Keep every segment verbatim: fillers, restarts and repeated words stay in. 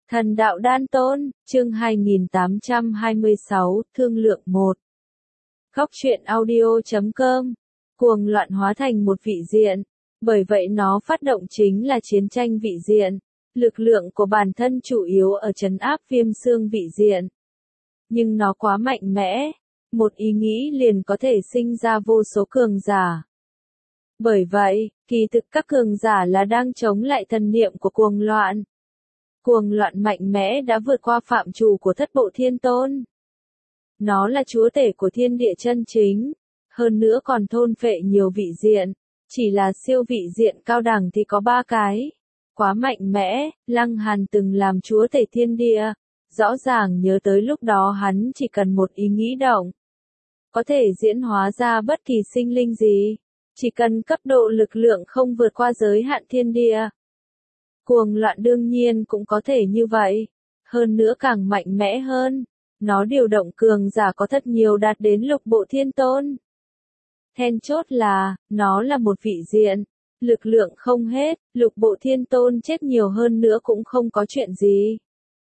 Thần đạo đan tôn, chương hai nghìn tám trăm hai mươi sáu, thương lượng một. Góc truyện audio chấm com. Cuồng loạn hóa thành một vị diện, bởi vậy nó phát động chính là chiến tranh vị diện. Lực lượng của bản thân chủ yếu ở trấn áp viêm xương vị diện. Nhưng nó quá mạnh mẽ, một ý nghĩ liền có thể sinh ra vô số cường giả. Bởi vậy, kỳ thực các cường giả là đang chống lại thần niệm của cuồng loạn. Cuồng loạn mạnh mẽ đã vượt qua phạm trù của thất bộ thiên tôn. Nó là chúa tể của thiên địa chân chính, hơn nữa còn thôn phệ nhiều vị diện, chỉ là siêu vị diện cao đẳng thì có ba cái. Quá mạnh mẽ, Lăng Hàn từng làm chúa tể thiên địa, rõ ràng nhớ tới lúc đó hắn chỉ cần một ý nghĩ động. Có thể diễn hóa ra bất kỳ sinh linh gì, chỉ cần cấp độ lực lượng không vượt qua giới hạn thiên địa. Cuồng loạn đương nhiên cũng có thể như vậy, hơn nữa càng mạnh mẽ hơn, nó điều động cường giả có thật nhiều đạt đến lục bộ thiên tôn. Then chốt là, nó là một vị diện, lực lượng không hết, lục bộ thiên tôn chết nhiều hơn nữa cũng không có chuyện gì.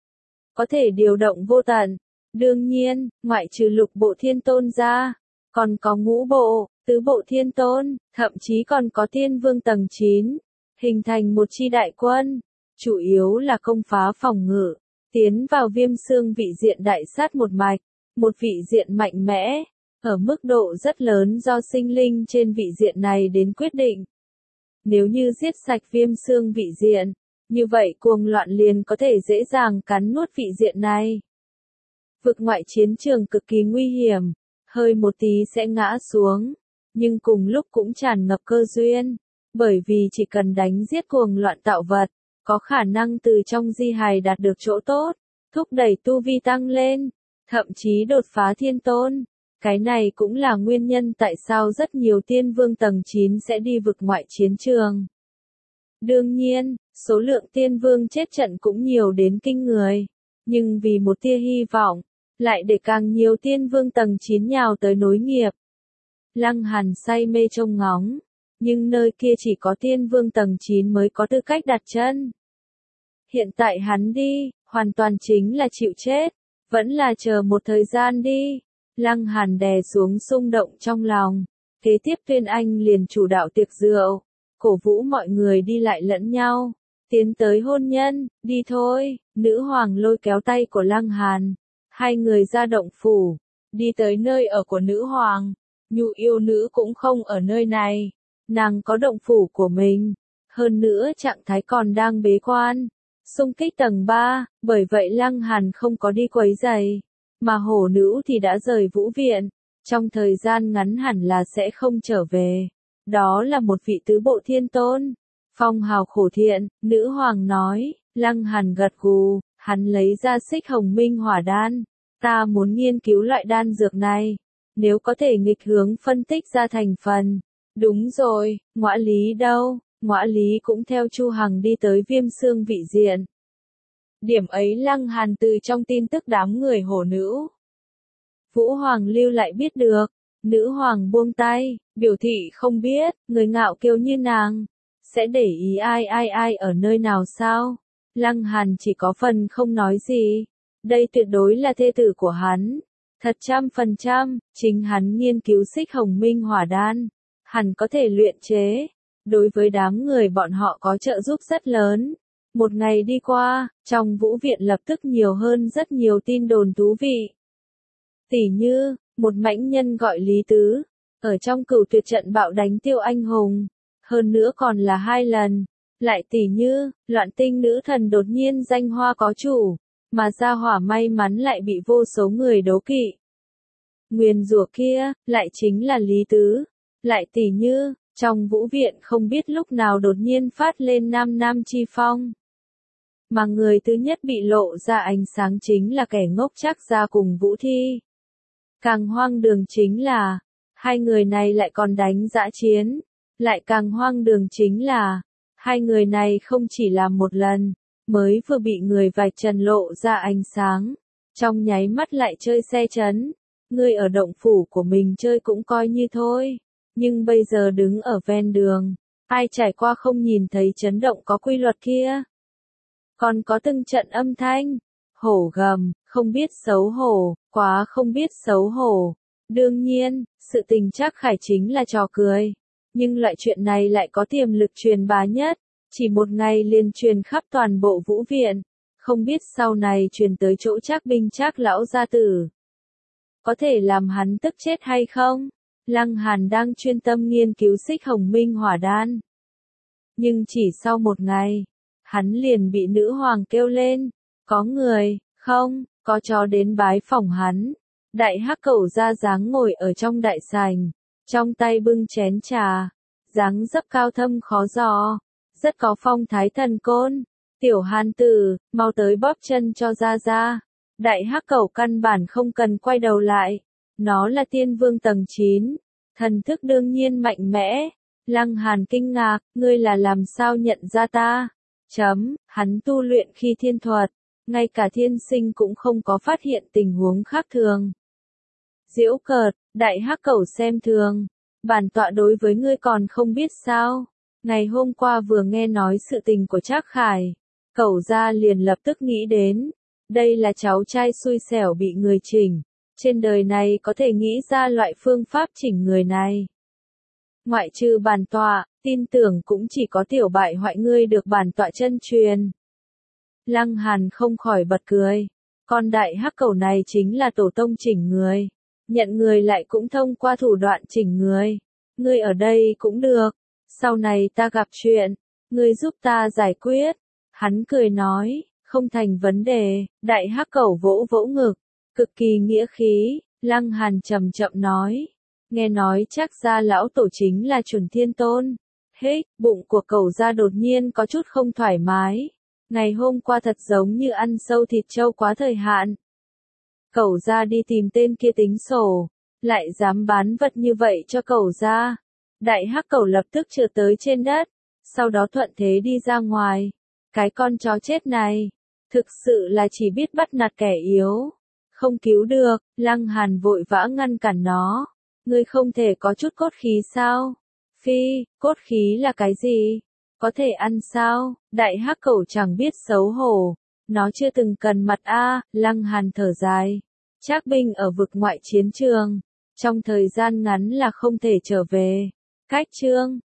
Có thể điều động vô tận, đương nhiên, ngoại trừ lục bộ thiên tôn ra, còn có ngũ bộ, tứ bộ thiên tôn, thậm chí còn có tiên vương tầng chín. Hình thành một chi đại quân, chủ yếu là công phá phòng ngự, tiến vào viêm xương vị diện đại sát một mạch, một vị diện mạnh mẽ, ở mức độ rất lớn do sinh linh trên vị diện này đến quyết định. Nếu như giết sạch viêm xương vị diện, như vậy cuồng loạn liền có thể dễ dàng cắn nuốt vị diện này. Vực ngoại chiến trường cực kỳ nguy hiểm, hơi một tí sẽ ngã xuống, nhưng cùng lúc cũng tràn ngập cơ duyên. Bởi vì chỉ cần đánh giết cuồng loạn tạo vật, có khả năng từ trong di hài đạt được chỗ tốt, thúc đẩy tu vi tăng lên, thậm chí đột phá thiên tôn. Cái này cũng là nguyên nhân tại sao rất nhiều tiên vương tầng chín sẽ đi vực ngoại chiến trường. Đương nhiên, số lượng tiên vương chết trận cũng nhiều đến kinh người, nhưng vì một tia hy vọng, lại để càng nhiều tiên vương tầng chín nhào tới nối nghiệp. Lăng Hàn say mê trông ngóng. Nhưng nơi kia chỉ có tiên vương tầng chín mới có tư cách đặt chân. Hiện tại hắn đi, hoàn toàn chính là chịu chết, vẫn là chờ một thời gian đi. Lăng Hàn đè xuống xung động trong lòng, kế tiếp Tuyên Anh liền chủ đạo tiệc rượu, cổ vũ mọi người đi lại lẫn nhau, tiến tới hôn nhân, đi thôi, nữ hoàng lôi kéo tay của Lăng Hàn, hai người ra động phủ, đi tới nơi ở của nữ hoàng, Nhu yêu nữ cũng không ở nơi này. Nàng có động phủ của mình, hơn nữa trạng thái còn đang bế quan, xung kích tầng ba, bởi vậy Lăng Hàn không có đi quấy giày, mà hổ nữ thì đã rời vũ viện, trong thời gian ngắn hẳn là sẽ không trở về. Đó là một vị tứ bộ thiên tôn, phong hào khổ thiện, nữ hoàng nói. Lăng Hàn gật gù, hắn lấy ra xích hồng minh hỏa đan, ta muốn nghiên cứu loại đan dược này, nếu có thể nghịch hướng phân tích ra thành phần. Đúng rồi, Ngõa Lý đâu? Ngõa Lý cũng theo Chu Hằng đi tới viêm xương vị diện. Điểm ấy Lăng Hàn từ trong tin tức đám người hổ nữ Vũ Hoàng lưu lại biết được. Nữ hoàng buông tay, biểu thị không biết, người ngạo kiêu như nàng sẽ để ý ai ai ai ở nơi nào sao? Lăng Hàn chỉ có phần không nói gì. Đây tuyệt đối là thê tử của hắn, thật trăm phần trăm. Chính hắn nghiên cứu xích hồng minh hỏa đan, hẳn có thể luyện chế, đối với đám người bọn họ có trợ giúp rất lớn. Một ngày đi qua, trong vũ viện lập tức nhiều hơn rất nhiều tin đồn thú vị. Tỉ như, một mãnh nhân gọi Lý Tứ, ở trong cửu tuyệt trận bạo đánh Tiêu Anh Hùng, hơn nữa còn là hai lần. Lại tỉ như, loạn tinh nữ thần đột nhiên danh hoa có chủ, mà gia hỏa may mắn lại bị vô số người đố kỵ. Nguyền rủa kia, lại chính là Lý Tứ. Lại tỉ như, trong vũ viện không biết lúc nào đột nhiên phát lên nam nam chi phong. Mà người thứ nhất bị lộ ra ánh sáng chính là kẻ ngốc Trác Gia cùng Vũ Thi. Càng hoang đường chính là, hai người này lại còn đánh dã chiến. Lại càng hoang đường chính là, hai người này không chỉ làm một lần, mới vừa bị người vạch trần lộ ra ánh sáng, trong nháy mắt lại chơi xe chấn. Ngươi ở động phủ của mình chơi cũng coi như thôi. Nhưng bây giờ đứng ở ven đường, ai trải qua không nhìn thấy chấn động có quy luật kia. còn có từng trận âm thanh. Hổ gầm, không biết xấu hổ, quá không biết xấu hổ. Đương nhiên, sự tình Trác Khải chính là trò cười. Nhưng loại chuyện này lại có tiềm lực truyền bá nhất. Chỉ một ngày liền truyền khắp toàn bộ Vũ Viện. Không biết sau này truyền tới chỗ Trác Binh Trác lão gia tử. Có thể làm hắn tức chết hay không? Lăng Hàn đang chuyên tâm nghiên cứu Xích Hồng Minh Hỏa Đan. Nhưng chỉ sau một ngày, hắn liền bị nữ hoàng kêu lên. Có người, không, có chó đến bái phỏng hắn. Đại Hắc Cẩu ra dáng ngồi ở trong đại sảnh, trong tay bưng chén trà, dáng dấp cao thâm khó dò, rất có phong thái thần côn. Tiểu Hàn tử, mau tới bóp chân cho ra ra. Đại Hắc Cẩu căn bản không cần quay đầu lại. Nó là tiên vương tầng chín, thần thức đương nhiên mạnh mẽ. Lăng Hàn kinh ngạc, ngươi là làm sao nhận ra ta? Chấm, hắn tu luyện khi thiên thuật, ngay cả thiên sinh cũng không có phát hiện tình huống khác thường. Giễu cợt, Đại Hắc Cẩu xem thường, bản tọa đối với ngươi còn không biết sao? Ngày hôm qua vừa nghe nói sự tình của Trác Khải, Cẩu gia liền lập tức nghĩ đến, đây là cháu trai xui xẻo bị người chỉnh, trên đời này có thể nghĩ ra loại phương pháp chỉnh người này. Ngoại trừ bản tọa, tin tưởng cũng chỉ có tiểu bại hoại ngươi được bản tọa chân truyền. Lăng Hàn không khỏi bật cười, con Đại Hắc Cẩu này chính là tổ tông chỉnh người, nhận người lại cũng thông qua thủ đoạn chỉnh người. Ngươi ở đây cũng được, sau này ta gặp chuyện, ngươi giúp ta giải quyết. Hắn cười nói, không thành vấn đề. Đại Hắc Cẩu vỗ vỗ ngực, cực kỳ nghĩa khí. Lăng Hàn chậm chậm nói, nghe nói Trác gia lão tổ chính là Chuẩn Thiên Tôn. Hếch, bụng của Cẩu gia đột nhiên có chút không thoải mái. Ngày hôm qua thật giống như ăn sâu thịt trâu quá thời hạn. Cẩu gia đi tìm tên kia tính sổ, lại dám bán vật như vậy cho Cẩu gia. Đại Hắc Cẩu lập tức trượt tới trên đất, sau đó thuận thế đi ra ngoài. Cái con chó chết này, thực sự là chỉ biết bắt nạt kẻ yếu, không cứu được. Lăng Hàn vội vã ngăn cản nó. Ngươi không thể có chút cốt khí sao? Phi, cốt khí là cái gì? Có thể ăn sao? Đại Hắc Cẩu chẳng biết xấu hổ. Nó chưa từng cần mặt a. Lăng Hàn thở dài. Trác binh ở vực ngoại chiến trường, trong thời gian ngắn là không thể trở về. Cách chương